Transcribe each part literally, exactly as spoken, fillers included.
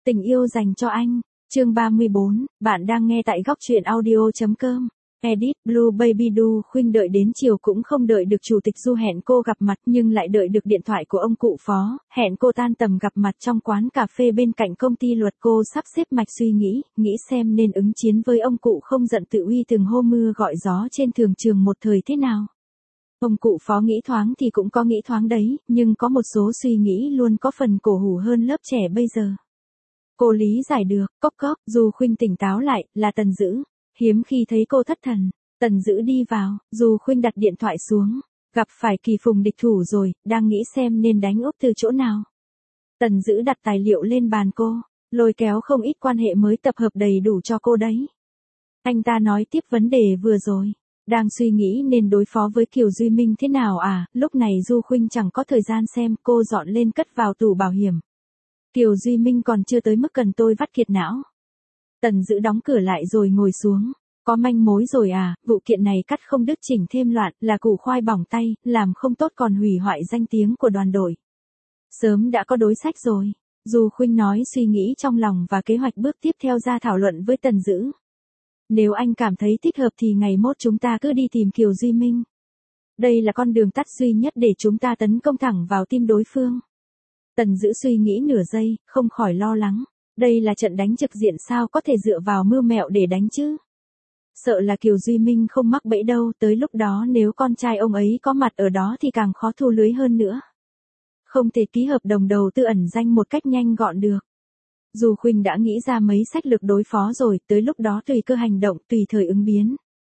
Tình yêu dành cho anh, chương ba mươi bốn, bạn đang nghe tại góc truyện audio.com. Edit, Blue Baby Du Khuynh đợi đến chiều cũng không đợi được chủ tịch Du hẹn cô gặp mặt nhưng lại đợi được điện thoại của ông cụ phó, hẹn cô tan tầm gặp mặt trong quán cà phê bên cạnh công ty luật. Cô sắp xếp mạch suy nghĩ, nghĩ xem nên ứng chiến với ông cụ không giận tự uy từng hô mưa gọi gió trên thường trường một thời thế nào. Ông cụ phó nghĩ thoáng thì cũng có nghĩ thoáng đấy, nhưng có một số suy nghĩ luôn có phần cổ hủ hơn lớp trẻ bây giờ. Cô lý giải được, cốc cốc, Du Khuynh tỉnh táo lại, là Tần Dữ. Hiếm khi thấy cô thất thần, Tần Dữ đi vào, Du Khuynh đặt điện thoại xuống, gặp phải kỳ phùng địch thủ rồi, đang nghĩ xem nên đánh úp từ chỗ nào. Tần Dữ đặt tài liệu lên bàn cô, lôi kéo không ít quan hệ mới tập hợp đầy đủ cho cô đấy. Anh ta nói tiếp vấn đề vừa rồi, đang suy nghĩ nên đối phó với Kiều Duy Minh thế nào à, lúc này Du Khuynh chẳng có thời gian xem, cô dọn lên cất vào tủ bảo hiểm. Kiều Duy Minh còn chưa tới mức cần tôi vắt kiệt não. Tần Dữ đóng cửa lại rồi ngồi xuống. Có manh mối rồi à, vụ kiện này cắt không đứt chỉnh thêm loạn, là củ khoai bỏng tay, làm không tốt còn hủy hoại danh tiếng của đoàn đội. Sớm đã có đối sách rồi. Du Khuynh nói suy nghĩ trong lòng và kế hoạch bước tiếp theo ra thảo luận với Tần Dữ. Nếu anh cảm thấy thích hợp thì ngày mốt chúng ta cứ đi tìm Kiều Duy Minh. Đây là con đường tắt duy nhất để chúng ta tấn công thẳng vào tim đối phương. Tần Dữ suy nghĩ nửa giây, không khỏi lo lắng. Đây là trận đánh trực diện sao có thể dựa vào mưu mẹo để đánh chứ? Sợ là Kiều Duy Minh không mắc bẫy đâu, tới lúc đó nếu con trai ông ấy có mặt ở đó thì càng khó thu lưới hơn nữa. Không thể ký hợp đồng đầu tư ẩn danh một cách nhanh gọn được. Du Khuynh đã nghĩ ra mấy sách lược đối phó rồi, tới lúc đó tùy cơ hành động, tùy thời ứng biến.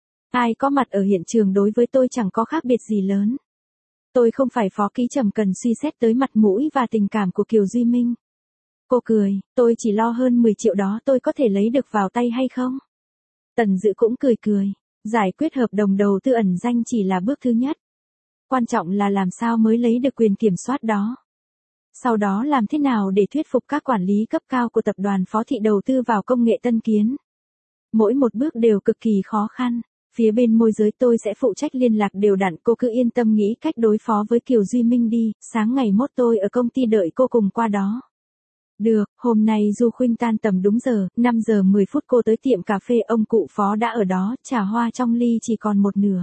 Ai có mặt ở hiện trường đối với tôi chẳng có khác biệt gì lớn. Tôi không phải phó ký trầm cần suy xét tới mặt mũi và tình cảm của Kiều Duy Minh. Cô cười, tôi chỉ lo hơn mười triệu đó tôi có thể lấy được vào tay hay không? Tần Dữ cũng cười cười, giải quyết hợp đồng đầu tư ẩn danh chỉ là bước thứ nhất. Quan trọng là làm sao mới lấy được quyền kiểm soát đó. Sau đó làm thế nào để thuyết phục các quản lý cấp cao của tập đoàn Phó Thị đầu tư vào công nghệ tân kiến. Mỗi một bước đều cực kỳ khó khăn, phía bên môi giới tôi sẽ phụ trách liên lạc đều đặn, cô cứ yên tâm nghĩ cách đối phó với Kiều Duy Minh đi, sáng ngày mốt tôi ở công ty đợi cô cùng qua đó. Được, hôm nay Du Khuynh tan tầm đúng giờ, năm giờ mười phút cô tới tiệm cà phê, ông cụ phó đã ở đó, trà hoa trong ly chỉ còn một nửa.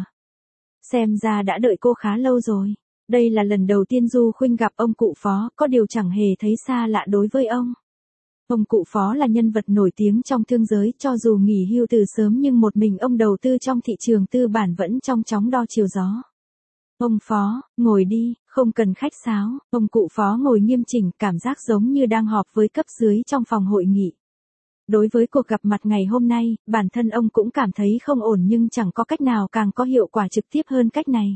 Xem ra đã đợi cô khá lâu rồi. Đây là lần đầu tiên Du Khuynh gặp ông cụ phó, có điều chẳng hề thấy xa lạ đối với ông. Ông cụ phó là nhân vật nổi tiếng trong thương giới, cho dù nghỉ hưu từ sớm nhưng một mình ông đầu tư trong thị trường tư bản vẫn trong chóng đo chiều gió. Ông phó, ngồi đi, không cần khách sáo. Ông cụ phó ngồi nghiêm chỉnh, cảm giác giống như đang họp với cấp dưới trong phòng hội nghị. Đối với cuộc gặp mặt ngày hôm nay, bản thân ông cũng cảm thấy không ổn nhưng chẳng có cách nào càng có hiệu quả trực tiếp hơn cách này.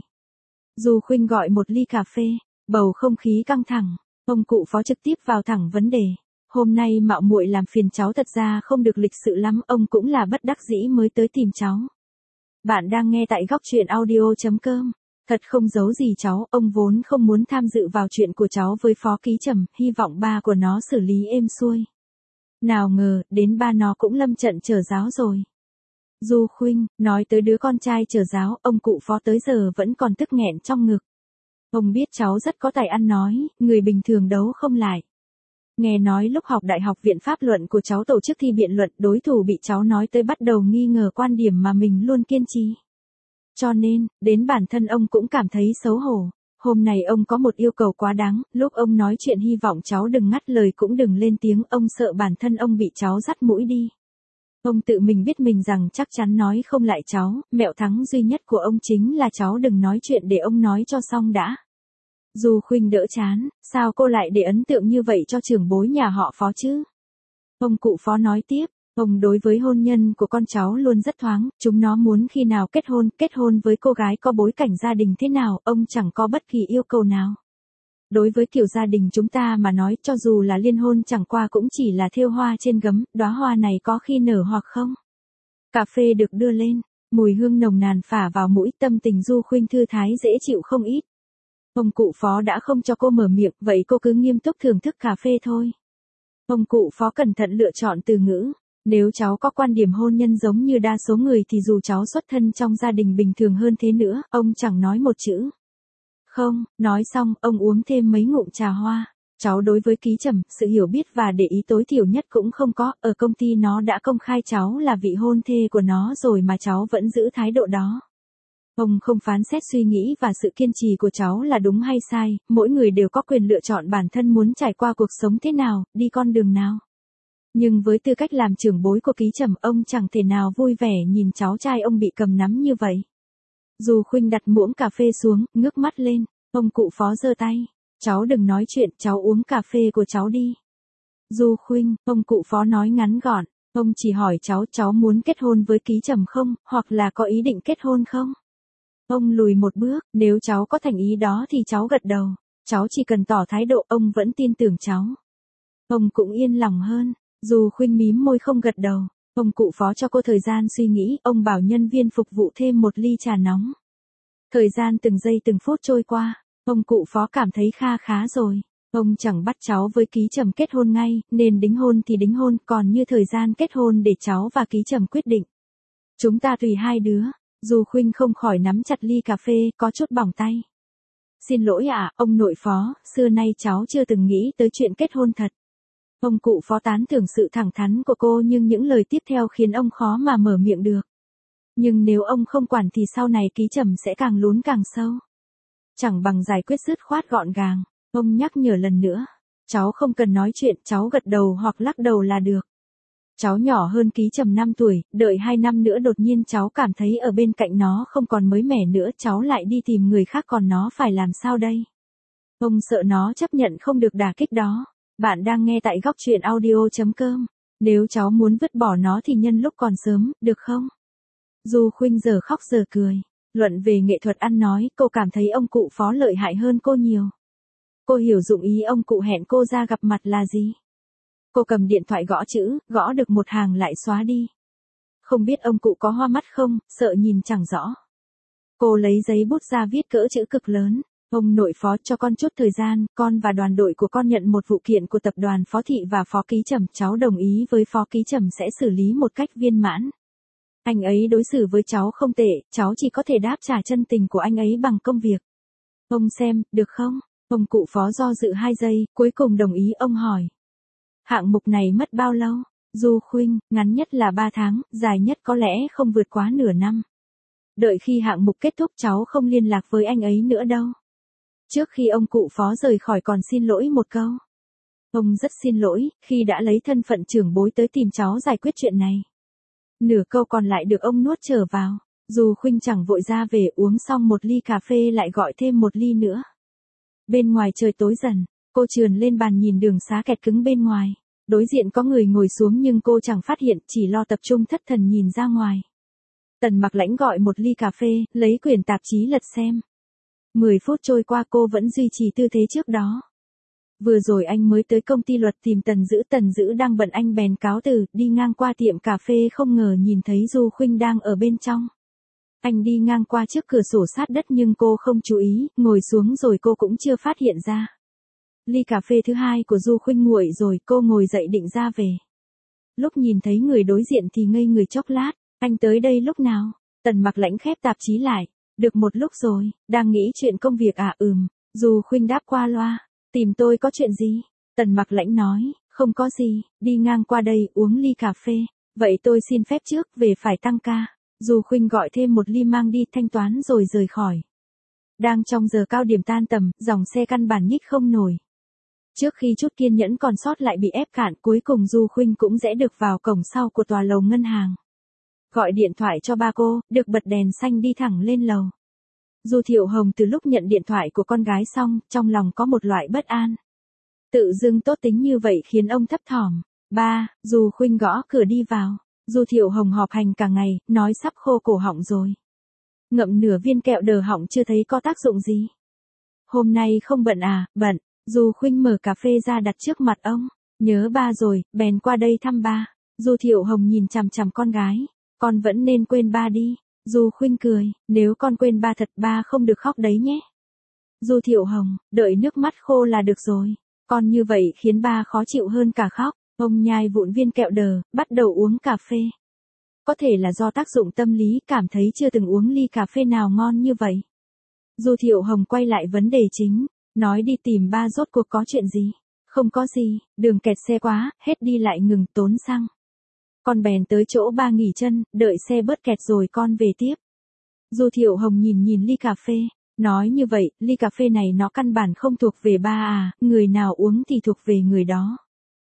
Du Khuynh gọi một ly cà phê, bầu không khí căng thẳng, ông cụ phó trực tiếp vào thẳng vấn đề. Hôm nay mạo muội làm phiền cháu, thật ra không được lịch sự lắm, ông cũng là bất đắc dĩ mới tới tìm cháu. Bạn đang nghe tại góc truyện audio.com. Thật không giấu gì cháu, ông vốn không muốn tham dự vào chuyện của cháu với phó ký trầm, hy vọng ba của nó xử lý êm xuôi. Nào ngờ, đến ba nó cũng lâm trận trở giáo rồi. Du Khuynh, nói tới đứa con trai trở giáo, ông cụ phó tới giờ vẫn còn tức nghẹn trong ngực. Ông biết cháu rất có tài ăn nói, người bình thường đấu không lại. Nghe nói lúc học đại học viện pháp luận của cháu tổ chức thi biện luận, đối thủ bị cháu nói tới bắt đầu nghi ngờ quan điểm mà mình luôn kiên trì. Cho nên, đến bản thân ông cũng cảm thấy xấu hổ. Hôm nay ông có một yêu cầu quá đáng, lúc ông nói chuyện hy vọng cháu đừng ngắt lời cũng đừng lên tiếng, ông sợ bản thân ông bị cháu dắt mũi đi. Ông tự mình biết mình rằng chắc chắn nói không lại cháu, mẹo thắng duy nhất của ông chính là cháu đừng nói chuyện để ông nói cho xong đã. Du Khuynh đỡ chán, sao cô lại để ấn tượng như vậy cho trưởng bối nhà họ Phó chứ? Ông cụ phó nói tiếp. Ông đối với hôn nhân của con cháu luôn rất thoáng, chúng nó muốn khi nào kết hôn, kết hôn với cô gái có bối cảnh gia đình thế nào, ông chẳng có bất kỳ yêu cầu nào. Đối với kiểu gia đình chúng ta mà nói, cho dù là liên hôn chẳng qua cũng chỉ là thêu hoa trên gấm, đóa hoa này có khi nở hoặc không. Cà phê được đưa lên, mùi hương nồng nàn phả vào mũi, tâm tình Du Khuynh thư thái dễ chịu không ít. Ông cụ phó đã không cho cô mở miệng, vậy cô cứ nghiêm túc thưởng thức cà phê thôi. Ông cụ phó cẩn thận lựa chọn từ ngữ. Nếu cháu có quan điểm hôn nhân giống như đa số người thì dù cháu xuất thân trong gia đình bình thường hơn thế nữa, ông chẳng nói một chữ. Không, nói xong, ông uống thêm mấy ngụm trà hoa. Cháu đối với Ký Trầm, sự hiểu biết và để ý tối thiểu nhất cũng không có, ở công ty nó đã công khai cháu là vị hôn thê của nó rồi mà cháu vẫn giữ thái độ đó. Ông không phán xét suy nghĩ và sự kiên trì của cháu là đúng hay sai, mỗi người đều có quyền lựa chọn bản thân muốn trải qua cuộc sống thế nào, đi con đường nào. Nhưng với tư cách làm trưởng bối của Ký Trầm, ông chẳng thể nào vui vẻ nhìn cháu trai ông bị cầm nắm như vậy. Du Khuynh đặt muỗng cà phê xuống, ngước mắt lên, ông cụ Phó giơ tay. Cháu đừng nói chuyện, cháu uống cà phê của cháu đi. Du Khuynh, ông cụ Phó nói ngắn gọn, ông chỉ hỏi cháu, cháu muốn kết hôn với Ký Trầm không, hoặc là có ý định kết hôn không? Ông lùi một bước, nếu cháu có thành ý đó thì cháu gật đầu, cháu chỉ cần tỏ thái độ, ông vẫn tin tưởng cháu. Ông cũng yên lòng hơn. Du Khuynh mím môi không gật đầu, ông cụ Phó cho cô thời gian suy nghĩ, ông bảo nhân viên phục vụ thêm một ly trà nóng. Thời gian từng giây từng phút trôi qua, ông cụ Phó cảm thấy kha khá rồi. Ông chẳng bắt cháu với Ký Trầm kết hôn ngay, nên đính hôn thì đính hôn, còn như thời gian kết hôn để cháu và Ký Trầm quyết định. Chúng ta tùy hai đứa. Du Khuynh không khỏi nắm chặt ly cà phê, có chút bỏng tay. Xin lỗi ạ, ông nội Phó, xưa nay cháu chưa từng nghĩ tới chuyện kết hôn thật. Ông cụ Phó tán thưởng sự thẳng thắn của cô, nhưng những lời tiếp theo khiến ông khó mà mở miệng được. Nhưng nếu ông không quản thì sau này Ký Trầm sẽ càng lún càng sâu. Chẳng bằng giải quyết dứt khoát gọn gàng. Ông nhắc nhở lần nữa. Cháu không cần nói chuyện, cháu gật đầu hoặc lắc đầu là được. Cháu nhỏ hơn Ký Trầm năm tuổi, đợi hai năm nữa đột nhiên cháu cảm thấy ở bên cạnh nó không còn mới mẻ nữa, cháu lại đi tìm người khác, còn nó phải làm sao đây? Ông sợ nó chấp nhận không được đả kích đó. Bạn đang nghe tại góc truyện audio chấm com. Nếu cháu muốn vứt bỏ nó thì nhân lúc còn sớm, được không? Du Khuynh giờ khóc giờ cười. Luận về nghệ thuật ăn nói, cô cảm thấy ông cụ Phó lợi hại hơn cô nhiều. Cô hiểu dụng ý ông cụ hẹn cô ra gặp mặt là gì. Cô cầm điện thoại gõ chữ, gõ được một hàng lại xóa đi. Không biết ông cụ có hoa mắt không, sợ nhìn chẳng rõ. Cô lấy giấy bút ra viết cỡ chữ cực lớn. Ông nội Phó, cho con chút thời gian, con và đoàn đội của con nhận một vụ kiện của tập đoàn Phó Thị và Phó Ký Trầm, cháu đồng ý với Phó Ký Trầm sẽ xử lý một cách viên mãn. Anh ấy đối xử với cháu không tệ, cháu chỉ có thể đáp trả chân tình của anh ấy bằng công việc. Ông xem, được không? Ông cụ Phó do dự hai giây, cuối cùng đồng ý. Ông hỏi. Hạng mục này mất bao lâu? Du Khuynh, ngắn nhất là ba tháng, dài nhất có lẽ không vượt quá nửa năm. Đợi khi hạng mục kết thúc cháu không liên lạc với anh ấy nữa đâu. Trước khi ông cụ Phó rời khỏi còn xin lỗi một câu. Ông rất xin lỗi, khi đã lấy thân phận trưởng bối tới tìm cháu giải quyết chuyện này. Nửa câu còn lại được ông nuốt trở vào. Du Khuynh chẳng vội ra về, uống xong một ly cà phê lại gọi thêm một ly nữa. Bên ngoài trời tối dần, cô trườn lên bàn nhìn đường xá kẹt cứng bên ngoài. Đối diện có người ngồi xuống nhưng cô chẳng phát hiện, chỉ lo tập trung thất thần nhìn ra ngoài. Tần Mặc Lãnh gọi một ly cà phê, lấy quyển tạp chí lật xem. Mười phút trôi qua cô vẫn duy trì tư thế trước đó. Vừa rồi anh mới tới công ty luật tìm Tần Dữ, Tần Dữ đang bận, anh bèn cáo từ, đi ngang qua tiệm cà phê không ngờ nhìn thấy Du Khuynh đang ở bên trong. Anh đi ngang qua trước cửa sổ sát đất nhưng cô không chú ý, ngồi xuống rồi cô cũng chưa phát hiện ra. Ly cà phê thứ hai của Du Khuynh nguội rồi, cô ngồi dậy định ra về. Lúc nhìn thấy người đối diện thì ngây người chốc lát, anh tới đây lúc nào? Tần Mặc Lãnh khép tạp chí lại. Được một lúc rồi, đang nghĩ chuyện công việc à? Ừm, Du Khuynh đáp qua loa. Tìm tôi có chuyện gì? Tần Mặc Lãnh nói, không có gì, đi ngang qua đây uống ly cà phê. Vậy tôi xin phép trước, về phải tăng ca. Du Khuynh gọi thêm một ly mang đi, thanh toán rồi rời khỏi. Đang trong giờ cao điểm tan tầm, dòng xe căn bản nhích không nổi. Trước khi chút kiên nhẫn còn sót lại bị ép cạn, cuối cùng Du Khuynh cũng rẽ được vào cổng sau của tòa lầu ngân hàng. Gọi điện thoại cho ba cô, được bật đèn xanh đi thẳng lên lầu. Du Thiệu Hồng từ lúc nhận điện thoại của con gái xong, trong lòng có một loại bất an. Tự dưng tốt tính như vậy khiến ông thấp thỏm. Ba, Du Khuynh gõ cửa đi vào. Du Thiệu Hồng họp hành cả ngày, nói sắp khô cổ họng rồi. Ngậm nửa viên kẹo đờ họng chưa thấy có tác dụng gì. Hôm nay không bận à? Bận. Du Khuynh mở cà phê ra đặt trước mặt ông. Nhớ ba rồi, bèn qua đây thăm ba. Du Thiệu Hồng nhìn chằm chằm con gái. Con vẫn nên quên ba đi. Du Khuynh cười, nếu con quên ba thật ba không được khóc đấy nhé. Du Thiệu Hồng, đợi nước mắt khô là được rồi. Con như vậy khiến ba khó chịu hơn cả khóc. Ông nhai vụn viên kẹo đờ, bắt đầu uống cà phê. Có thể là do tác dụng tâm lý, cảm thấy chưa từng uống ly cà phê nào ngon như vậy. Du Thiệu Hồng quay lại vấn đề chính, nói đi tìm ba rốt cuộc có chuyện gì. Không có gì, đường kẹt xe quá, hết đi lại ngừng tốn xăng. Con bèn tới chỗ ba nghỉ chân, đợi xe bớt kẹt rồi con về tiếp. Du Thiệu Hồng nhìn nhìn ly cà phê, nói như vậy, ly cà phê này nó căn bản không thuộc về ba à, người nào uống thì thuộc về người đó.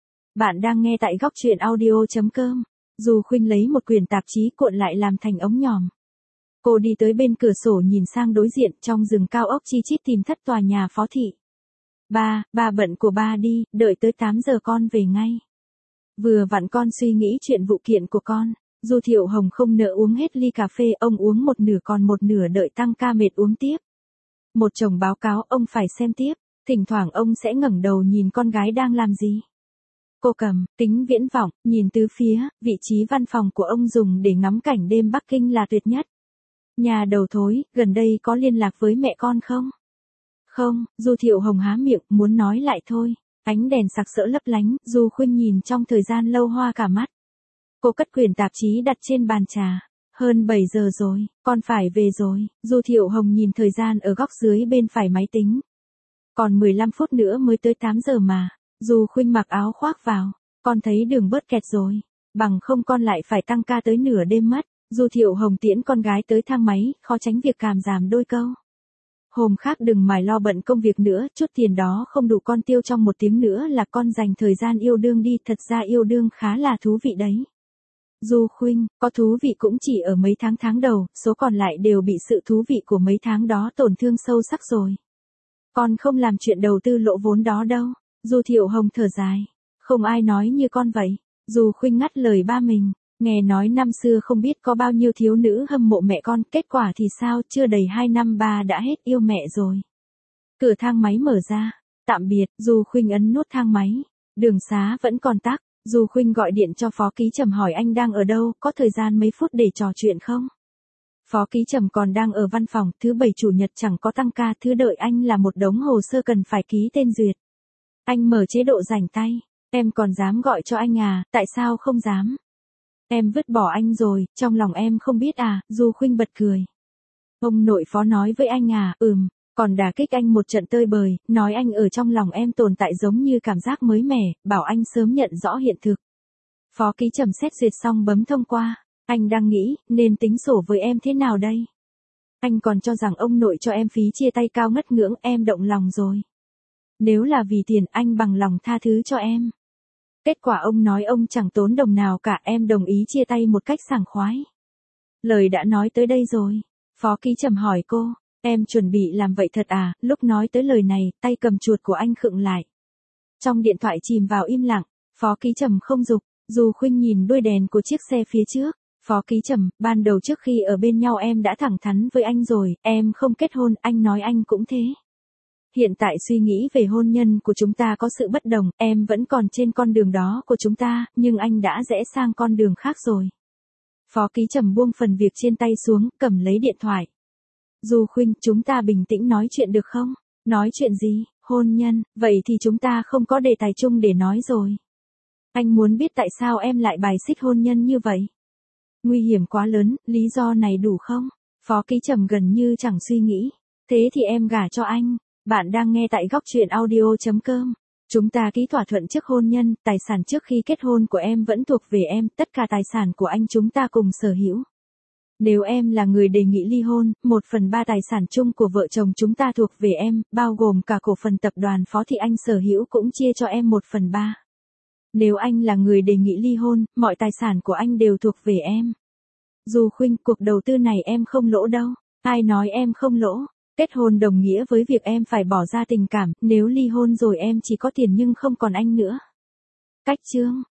Bạn đang nghe tại góc truyện audio.com. Du Khuynh lấy một quyển tạp chí cuộn lại làm thành ống nhòm. Cô đi tới bên cửa sổ nhìn sang đối diện trong rừng cao ốc chi chít tìm thất tòa nhà phó thị. Ba, ba bận của ba đi, đợi tới tám giờ con về ngay. Vừa vặn con suy nghĩ chuyện vụ kiện của con. Du Thiệu Hồng không nỡ uống hết ly cà phê, ông uống một nửa còn một nửa đợi tăng ca mệt uống tiếp. Một chồng báo cáo ông phải xem tiếp, thỉnh thoảng ông sẽ ngẩng đầu nhìn con gái đang làm gì. Cô cầm kính viễn vọng, nhìn tứ phía, vị trí văn phòng của ông dùng để ngắm cảnh đêm Bắc Kinh là tuyệt nhất. Nhà đầu thối, gần đây có liên lạc với mẹ con không? Không, Du Thiệu Hồng há miệng, muốn nói lại thôi. Ánh đèn sặc sỡ lấp lánh, Du Khuynh nhìn trong thời gian lâu hoa cả mắt. Cô cất quyển tạp chí đặt trên bàn trà. Hơn bảy giờ rồi, con phải về rồi. Du Thiệu Hồng nhìn thời gian ở góc dưới bên phải máy tính. Còn mười lăm phút nữa mới tới tám giờ mà. Du Khuynh mặc áo khoác vào. Con thấy đường bớt kẹt rồi. Bằng không con lại phải tăng ca tới nửa đêm mất. Du Thiệu Hồng tiễn con gái tới thang máy, khó tránh việc cảm giảm đôi câu. Hôm khác đừng mải lo bận công việc nữa, chút tiền đó không đủ con tiêu trong một tiếng nữa là con dành thời gian yêu đương đi, thật ra yêu đương khá là thú vị đấy. Du Khuynh, có thú vị cũng chỉ ở mấy tháng tháng đầu, số còn lại đều bị sự thú vị của mấy tháng đó tổn thương sâu sắc rồi. Con không làm chuyện đầu tư lỗ vốn đó đâu. Du Thiệu Hồng thở dài. Không ai nói như con vậy. Du Khuynh ngắt lời ba mình. Nghe nói năm xưa không biết có bao nhiêu thiếu nữ hâm mộ mẹ con, kết quả thì sao, chưa đầy hai năm ba đã hết yêu mẹ rồi. Cửa thang máy mở ra. Tạm biệt, Du Khuynh ấn nút thang máy. Đường xá vẫn còn tắc. Du Khuynh gọi điện cho Phó Ký Trầm hỏi anh đang ở đâu, có thời gian mấy phút để trò chuyện không? Phó Ký Trầm còn đang ở văn phòng, thứ bảy chủ nhật chẳng có tăng ca, thứ đợi anh là một đống hồ sơ cần phải ký tên duyệt. Anh mở chế độ rảnh tay. Em còn dám gọi cho anh à, tại sao không dám? Em vứt bỏ anh rồi, trong lòng em không biết à, Du Khuynh bật cười. Ông nội Phó nói với anh à, ừm, còn đả kích anh một trận tơi bời, nói anh ở trong lòng em tồn tại giống như cảm giác mới mẻ, bảo anh sớm nhận rõ hiện thực. Phó Ký Trầm xét duyệt xong bấm thông qua, anh đang nghĩ, nên tính sổ với em thế nào đây? Anh còn cho rằng ông nội cho em phí chia tay cao ngất ngưỡng, em động lòng rồi. Nếu là vì tiền anh bằng lòng tha thứ cho em. Kết quả ông nói ông chẳng tốn đồng nào cả, em đồng ý chia tay một cách sảng khoái. Lời đã nói tới đây rồi. Phó Ký Trầm hỏi cô, em chuẩn bị làm vậy thật à? Lúc nói tới lời này, tay cầm chuột của anh khựng lại. Trong điện thoại chìm vào im lặng, Phó Ký Trầm không giục. Du Khuynh nhìn đuôi đèn của chiếc xe phía trước. Phó Ký Trầm, ban đầu trước khi ở bên nhau em đã thẳng thắn với anh rồi, em không kết hôn, anh nói anh cũng thế. Hiện tại suy nghĩ về hôn nhân của chúng ta có sự bất đồng, em vẫn còn trên con đường đó của chúng ta, nhưng anh đã rẽ sang con đường khác rồi. Phó Ký Trầm buông phần việc trên tay xuống, cầm lấy điện thoại. Du Khuynh, chúng ta bình tĩnh nói chuyện được không? Nói chuyện gì? Hôn nhân, vậy thì chúng ta không có đề tài chung để nói rồi. Anh muốn biết tại sao em lại bài xích hôn nhân như vậy? Nguy hiểm quá lớn, lý do này đủ không? Phó Ký Trầm gần như chẳng suy nghĩ. Thế thì em gả cho anh. Bạn đang nghe tại góc truyện audio.com. Chúng ta ký thỏa thuận trước hôn nhân, tài sản trước khi kết hôn của em vẫn thuộc về em, tất cả tài sản của anh chúng ta cùng sở hữu. Nếu em là người đề nghị ly hôn, một phần ba tài sản chung của vợ chồng chúng ta thuộc về em, bao gồm cả cổ phần tập đoàn Phó thì anh sở hữu cũng chia cho em một phần ba. Nếu anh là người đề nghị ly hôn, mọi tài sản của anh đều thuộc về em. Du Khuynh, cuộc đầu tư này em không lỗ đâu. Ai nói em không lỗ? Kết hôn đồng nghĩa với việc em phải bỏ ra tình cảm, nếu ly hôn rồi em chỉ có tiền nhưng không còn anh nữa. Cách chương,